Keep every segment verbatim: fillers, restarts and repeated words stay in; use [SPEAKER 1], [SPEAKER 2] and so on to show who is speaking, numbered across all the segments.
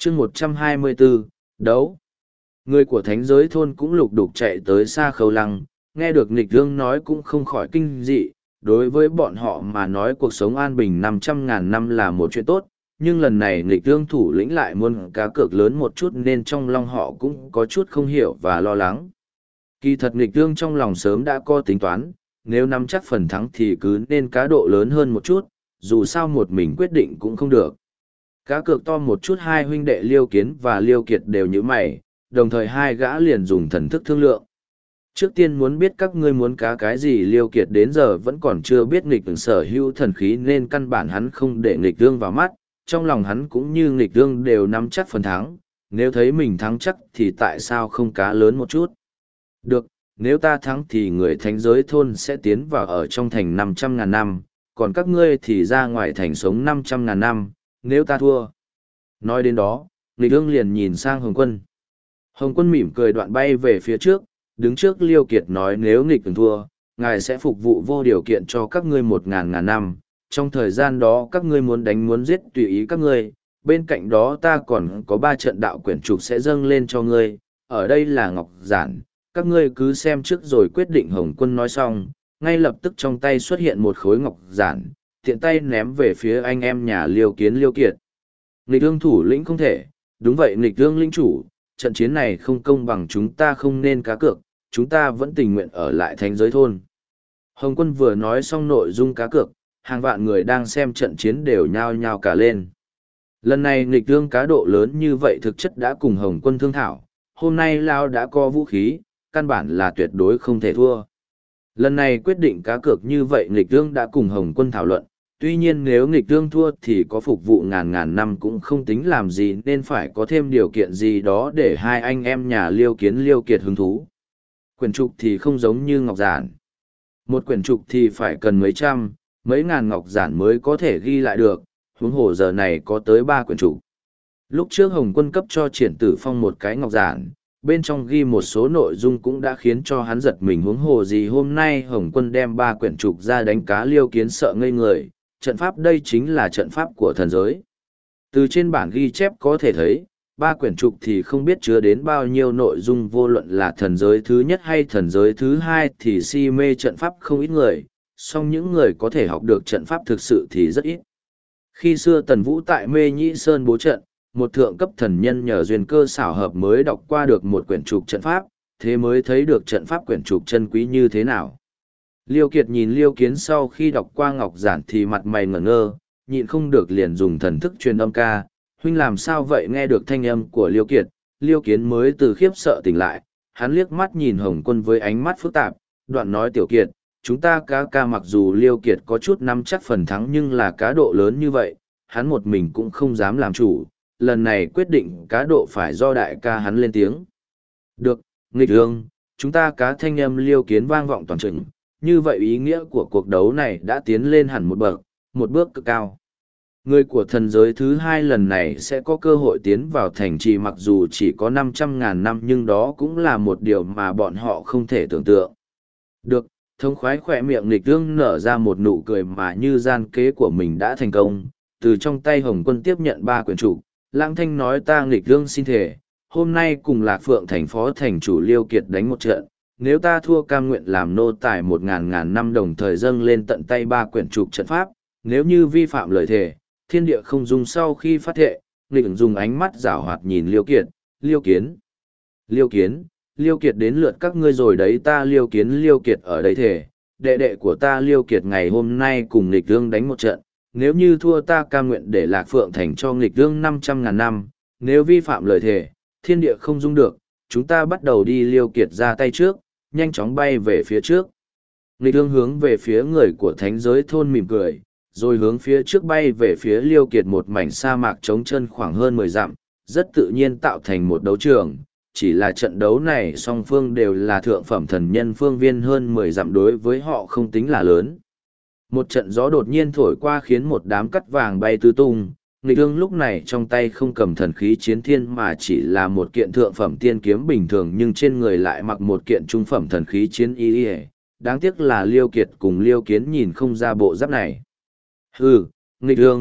[SPEAKER 1] chương một trăm hai mươi bốn, đấu. Người của thánh giới thôn cũng lục đục chạy tới xa khâu lăng, nghe được nghịch thương nói cũng không khỏi kinh dị. Đối với bọn họ mà nói cuộc sống an bình năm trăm ngàn năm là một chuyện tốt, nhưng lần này nghịch thương thủ lĩnh lại muốn cá cược lớn một chút nên trong lòng họ cũng có chút không hiểu và lo lắng. Kỳ thật nghịch thương trong lòng sớm đã có tính toán, nếu nắm chắc phần thắng thì cứ nên cá độ lớn hơn một chút, dù sao một mình quyết định cũng không được. Cá cược to một chút, hai huynh đệ Liêu Kiến và Liêu Kiệt đều như mày, đồng thời hai gã liền dùng thần thức thương lượng. Trước tiên muốn biết các ngươi muốn cá cái gì, Liêu Kiệt đến giờ vẫn còn chưa biết nghịch sở hữu thần khí nên căn bản hắn không để nghịch thương vào mắt, trong lòng hắn cũng như nghịch thương đều nắm chắc phần thắng, nếu thấy mình thắng chắc thì tại sao không cá lớn một chút. Được, nếu ta thắng thì người thánh giới thôn sẽ tiến vào ở trong thành năm trăm ngàn năm, còn các ngươi thì ra ngoài thành sống năm trăm ngàn năm, nếu ta thua. Nói đến đó, nghịch thương liền nhìn sang Hồng Quân. Hồng Quân mỉm cười đoạn bay về phía trước, đứng trước Liêu Kiệt nói nếu nghịch thua, ngài sẽ phục vụ vô điều kiện cho các ngươi một ngàn ngàn năm. Trong thời gian đó các ngươi muốn đánh muốn giết tùy ý các ngươi, bên cạnh đó ta còn có ba trận đạo quyển trục sẽ dâng lên cho ngươi, ở đây là ngọc giản, các ngươi cứ xem trước rồi quyết định. Hồng Quân nói xong, ngay lập tức trong tay xuất hiện một khối ngọc giản, tiện tay ném về phía anh em nhà Liêu Kiến Liêu Kiệt. Nghịch thương thủ lĩnh không thể, đúng vậy nghịch thương lĩnh chủ, trận chiến này không công bằng, chúng ta không nên cá cược, chúng ta vẫn tình nguyện ở lại thánh giới thôn. Hồng Quân vừa nói xong nội dung cá cược, hàng vạn người đang xem trận chiến đều nhao nhao cả lên. Lần này nghịch thương cá độ lớn như vậy thực chất đã cùng Hồng Quân thương thảo, hôm nay Lao đã có vũ khí, căn bản là tuyệt đối không thể thua. Lần này quyết định cá cược như vậy nghịch thương đã cùng Hồng Quân thảo luận, tuy nhiên nếu nghịch thương thua thì có phục vụ ngàn ngàn năm cũng không tính làm gì nên phải có thêm điều kiện gì đó để hai anh em nhà Liêu Kiến Liêu Kiệt hứng thú. Quyển trục thì không giống như ngọc giản. Một quyển trục thì phải cần mấy trăm, mấy ngàn ngọc giản mới có thể ghi lại được, huống hồ giờ này có tới ba quyển trục. Lúc trước Hồng Quân cấp cho Triển Tử Phong một cái ngọc giản, bên trong ghi một số nội dung cũng đã khiến cho hắn giật mình, huống hồ gì hôm nay Hồng Quân đem ba quyển trục ra đánh cá Liêu Kiến sợ ngây người, trận pháp đây chính là trận pháp của thần giới. Từ trên bản ghi chép có thể thấy, ba quyển trục thì không biết chứa đến bao nhiêu nội dung, vô luận là thần giới thứ nhất hay thần giới thứ hai thì si mê trận pháp không ít người, song những người có thể học được trận pháp thực sự thì rất ít. Khi xưa Tần Vũ tại Mê Nhĩ Sơn bố trận, một thượng cấp thần nhân nhờ duyên cơ xảo hợp mới đọc qua được một quyển trục trận pháp, thế mới thấy được trận pháp quyển trục chân quý như thế nào. Liêu Kiệt nhìn Liêu Kiến sau khi đọc qua ngọc giản thì mặt mày ngẩn ngơ, nhịn không được liền dùng thần thức truyền âm ca, huynh làm sao vậy. Nghe được thanh âm của Liêu Kiệt, Liêu Kiến mới từ khiếp sợ tỉnh lại, hắn liếc mắt nhìn Hồng Quân với ánh mắt phức tạp, đoạn nói tiểu Kiệt, chúng ta cá ca mặc dù Liêu Kiệt có chút nắm chắc phần thắng nhưng là cá độ lớn như vậy, hắn một mình cũng không dám làm chủ, lần này quyết định cá độ phải do đại ca hắn lên tiếng. Được, nghịch thương, chúng ta cá thanh âm Liêu Kiến vang vọng toàn trường, như vậy ý nghĩa của cuộc đấu này đã tiến lên hẳn một bậc, một bước cực cao. Người của thần giới thứ hai lần này sẽ có cơ hội tiến vào thành trì, mặc dù chỉ có năm trăm ngàn năm nhưng đó cũng là một điều mà bọn họ không thể tưởng tượng. Được, thống khoái khỏe miệng nghịch thương nở ra một nụ cười mà như gian kế của mình đã thành công. Từ trong tay Hồng Quân tiếp nhận ba quyển trục, Lãng Thanh nói ta nghịch thương xin thề, hôm nay cùng Lạc Phượng thành phó thành chủ Liêu Kiệt đánh một trận, nếu ta thua cam nguyện làm nô tài một ngàn ngàn năm đồng thời dâng lên tận tay ba quyển trục trận pháp, nếu như vi phạm lời thề, thiên địa không dung. Sau khi phát thệ, nghịch dùng ánh mắt giảo hoạt nhìn Liêu Kiệt, Liêu Kiến, Liêu Kiến, Liêu Kiệt đến lượt các ngươi rồi đấy. Ta Liêu Kiến Liêu Kiệt ở đây thề, đệ đệ của ta Liêu Kiệt ngày hôm nay cùng nghịch thương đánh một trận, nếu như thua ta cam nguyện để Lạc Phượng thành cho nghịch thương năm trăm ngàn năm, nếu vi phạm lời thề, thiên địa không dung được. Chúng ta bắt đầu đi. Liêu Kiệt ra tay trước, nhanh chóng bay về phía trước. Nghịch thương hướng về phía người của thánh giới thôn mỉm cười, rồi hướng phía trước bay về phía Liêu Kiệt, một mảnh sa mạc trống trơn khoảng hơn mười dặm, rất tự nhiên tạo thành một đấu trường. Chỉ là trận đấu này song phương đều là thượng phẩm thần nhân, phương viên hơn mười dặm đối với họ không tính là lớn. Một trận gió đột nhiên thổi qua khiến một đám cắt vàng bay tứ tung. Nghịch thương lúc này trong tay không cầm thần khí chiến thiên mà chỉ là một kiện thượng phẩm tiên kiếm bình thường, nhưng trên người lại mặc một kiện trung phẩm thần khí chiến y. Đáng tiếc là Liêu Kiệt cùng Liêu Kiến nhìn không ra bộ giáp này. Hừ, nghịch thương,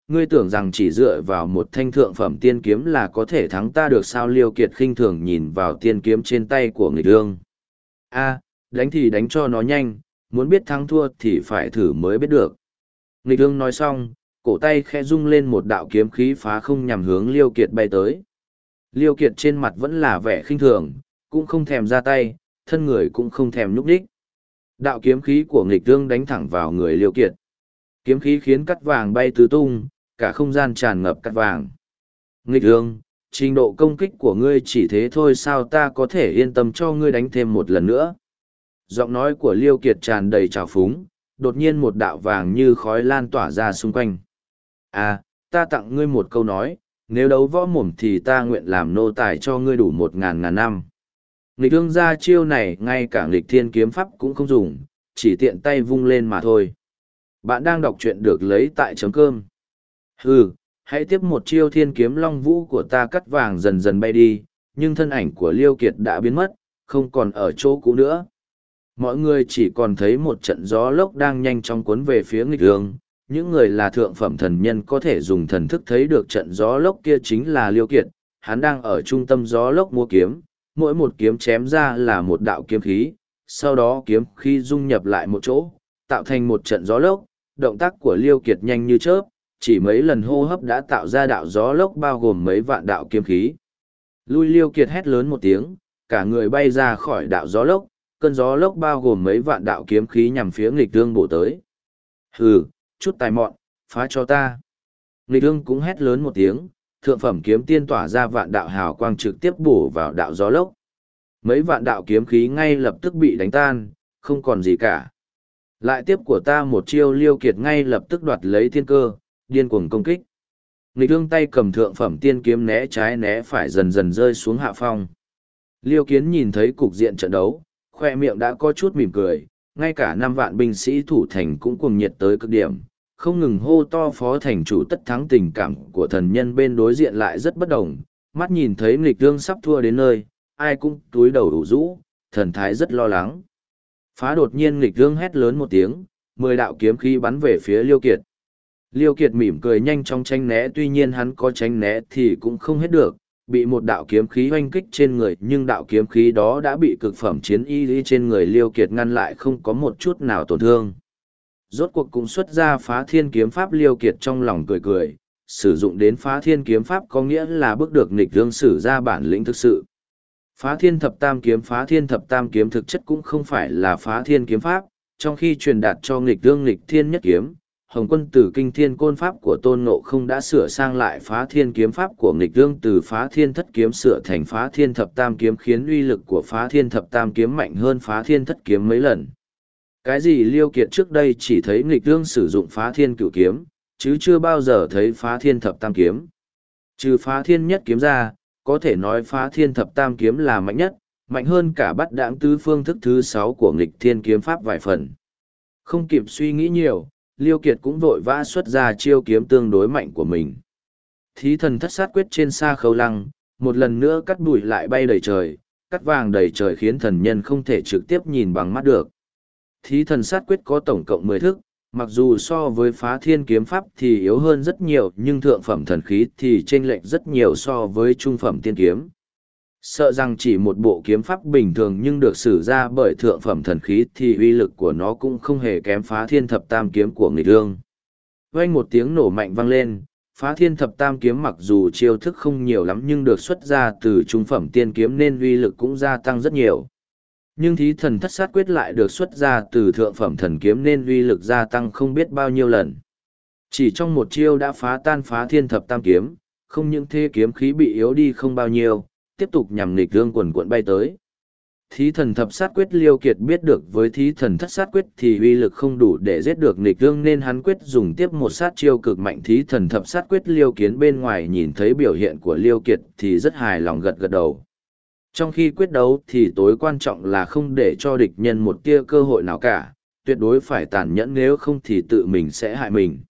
[SPEAKER 1] ngươi tưởng rằng chỉ dựa vào một thanh thượng phẩm tiên kiếm là có thể thắng ta được sao? Liêu Kiệt khinh thường nhìn vào tiên kiếm trên tay của nghịch ương. A, đánh thì đánh cho nó nhanh, muốn biết thắng thua thì phải thử mới biết được. Nghịch ương nói xong, cổ tay khẽ rung lên một đạo kiếm khí phá không nhằm hướng Liêu Kiệt bay tới. Liêu Kiệt trên mặt vẫn là vẻ khinh thường, cũng không thèm ra tay, thân người cũng không thèm nhúc nhích. Đạo kiếm khí của nghịch ương đánh thẳng vào người Liêu Kiệt. Kiếm khí khiến cắt vàng bay tứ tung, cả không gian tràn ngập cắt vàng. Nghịch ương, trình độ công kích của ngươi chỉ thế thôi sao? Ta có thể yên tâm cho ngươi đánh thêm một lần nữa. Giọng nói của Liêu Kiệt tràn đầy trào phúng, đột nhiên một đạo vàng như khói lan tỏa ra xung quanh. À, ta tặng ngươi một câu nói, nếu đấu võ mồm thì ta nguyện làm nô tài cho ngươi đủ một ngàn ngàn năm. Nghịch ương ra chiêu này ngay cả nghịch thiên kiếm pháp cũng không dùng, chỉ tiện tay vung lên mà thôi. Bạn đang đọc truyện được lấy tại chấm cơm. Hừ, hãy tiếp một chiêu thiên kiếm long vũ của ta. Cắt vàng dần dần bay đi, nhưng thân ảnh của Liêu Kiệt đã biến mất, không còn ở chỗ cũ nữa. Mọi người chỉ còn thấy một trận gió lốc đang nhanh chóng cuốn về phía nghịch ương. Những người là thượng phẩm thần nhân có thể dùng thần thức thấy được trận gió lốc kia chính là Liêu Kiệt. Hắn đang ở trung tâm gió lốc múa kiếm, mỗi một kiếm chém ra là một đạo kiếm khí, sau đó kiếm khí dung nhập lại một chỗ, tạo thành một trận gió lốc. Động tác của Liêu Kiệt nhanh như chớp, chỉ mấy lần hô hấp đã tạo ra đạo gió lốc bao gồm mấy vạn đạo kiếm khí. Lui! Liêu Kiệt hét lớn một tiếng, cả người bay ra khỏi đạo gió lốc, cơn gió lốc bao gồm mấy vạn đạo kiếm khí nhằm phía nghịch ương bổ tới. Hừ, chút tài mọn, phá cho ta. Nghịch ương cũng hét lớn một tiếng, thượng phẩm kiếm tiên tỏa ra vạn đạo hào quang trực tiếp bổ vào đạo gió lốc. Mấy vạn đạo kiếm khí ngay lập tức bị đánh tan, không còn gì cả. Lại tiếp của ta một chiêu! Liêu Kiệt ngay lập tức đoạt lấy thiên cơ, điên cuồng công kích. Nghịch ương tay cầm thượng phẩm tiên kiếm né trái né phải dần dần rơi xuống hạ phong. Liêu Kiến nhìn thấy cục diện trận đấu, khoe miệng đã có chút mỉm cười, ngay cả năm vạn binh sĩ thủ thành cũng cuồng nhiệt tới cực điểm, không ngừng hô to phó thành chủ tất thắng. Tình cảm của thần nhân bên đối diện lại rất bất đồng, mắt nhìn thấy nghịch ương sắp thua đến nơi, ai cũng túi đầu đủ rũ, thần thái rất lo lắng. Phá! Đột nhiên nghịch ương hét lớn một tiếng, mười đạo kiếm khí bắn về phía Liêu Kiệt. Liêu Kiệt mỉm cười nhanh chóng tránh né, tuy nhiên hắn có tránh né thì cũng không hết được, bị một đạo kiếm khí oanh kích trên người, nhưng đạo kiếm khí đó đã bị cực phẩm chiến y trên người Liêu Kiệt ngăn lại, không có một chút nào tổn thương. Rốt cuộc cũng xuất ra phá thiên kiếm pháp. Liêu Kiệt trong lòng cười cười, sử dụng đến phá thiên kiếm pháp có nghĩa là bước được nghịch ương sử ra bản lĩnh thực sự. Phá thiên thập tam kiếm Phá thiên thập tam kiếm thực chất cũng không phải là phá thiên kiếm pháp, trong khi truyền đạt cho nghịch ương nghịch thiên nhất kiếm, Hồng Quân từ kinh thiên côn pháp của Tôn Ngộ Không đã sửa sang lại phá thiên kiếm pháp của nghịch ương từ phá thiên thất kiếm sửa thành phá thiên thập tam kiếm, khiến uy lực của phá thiên thập tam kiếm mạnh hơn phá thiên thất kiếm mấy lần. Cái gì? Liêu Kiệt trước đây chỉ thấy nghịch ương sử dụng phá thiên cửu kiếm, chứ chưa bao giờ thấy phá thiên thập tam kiếm. Trừ phá thiên nhất kiếm ra, có thể nói phá thiên thập tam kiếm là mạnh nhất, mạnh hơn cả bát đãng tứ phương thức thứ sáu của nghịch thiên kiếm pháp vài phần. Không kịp suy nghĩ nhiều, Liêu Kiệt cũng vội vã xuất ra chiêu kiếm tương đối mạnh của mình. Thí thần thất sát quyết trên Sa Khâu Lăng, một lần nữa cắt bụi lại bay đầy trời, cắt vàng đầy trời khiến thần nhân không thể trực tiếp nhìn bằng mắt được. Thí thần sát quyết có tổng cộng mười thức, mặc dù so với phá thiên kiếm pháp thì yếu hơn rất nhiều, nhưng thượng phẩm thần khí thì chênh lệch rất nhiều so với trung phẩm tiên kiếm. Sợ rằng chỉ một bộ kiếm pháp bình thường nhưng được sử ra bởi thượng phẩm thần khí thì uy lực của nó cũng không hề kém phá thiên thập tam kiếm của nghịch ương. Vang một tiếng nổ mạnh vang lên, phá thiên thập tam kiếm mặc dù chiêu thức không nhiều lắm nhưng được xuất ra từ trung phẩm tiên kiếm nên uy lực cũng gia tăng rất nhiều. Nhưng thí thần thất sát quyết lại được xuất ra từ thượng phẩm thần kiếm nên uy lực gia tăng không biết bao nhiêu lần. Chỉ trong một chiêu đã phá tan phá thiên thập tam kiếm, không những thế kiếm khí bị yếu đi không bao nhiêu, tiếp tục nhằm nghịch ương quần cuộn bay tới. Thí thần thập sát quyết Liêu Kiệt biết được với thí thần thất sát quyết thì uy lực không đủ để giết được nghịch ương nên hắn quyết dùng tiếp một sát chiêu cực mạnh. Thí thần thập sát quyết Liêu Kiến bên ngoài nhìn thấy biểu hiện của Liêu Kiệt thì rất hài lòng gật gật đầu. Trong khi quyết đấu thì tối quan trọng là không để cho địch nhân một tia cơ hội nào cả, tuyệt đối phải tàn nhẫn, nếu không thì tự mình sẽ hại mình.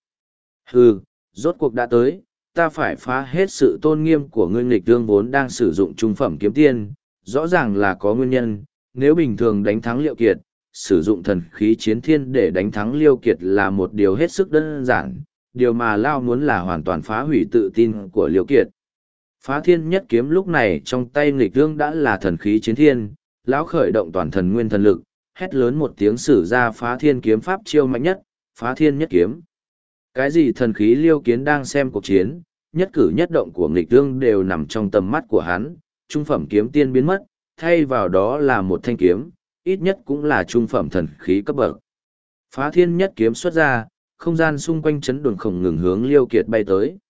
[SPEAKER 1] Hừ, rốt cuộc đã tới, ta phải phá hết sự tôn nghiêm của ngươi. Nghịch ương vốn đang sử dụng trung phẩm kiếm tiên, rõ ràng là có nguyên nhân, nếu bình thường đánh thắng Liêu Kiệt, sử dụng thần khí chiến thiên để đánh thắng Liêu Kiệt là một điều hết sức đơn giản, điều mà Lao muốn là hoàn toàn phá hủy tự tin của Liêu Kiệt. Phá thiên nhất kiếm lúc này trong tay nghịch thương đã là thần khí chiến thiên, lão khởi động toàn thần nguyên thần lực, hét lớn một tiếng sử ra phá thiên kiếm pháp chiêu mạnh nhất, phá thiên nhất kiếm. Cái gì thần khí Liêu Kiến đang xem cuộc chiến, nhất cử nhất động của nghịch thương đều nằm trong tầm mắt của hắn, trung phẩm kiếm tiên biến mất, thay vào đó là một thanh kiếm, ít nhất cũng là trung phẩm thần khí cấp bậc. Phá thiên nhất kiếm xuất ra, không gian xung quanh chấn động không ngừng hướng Liêu Kiệt bay tới.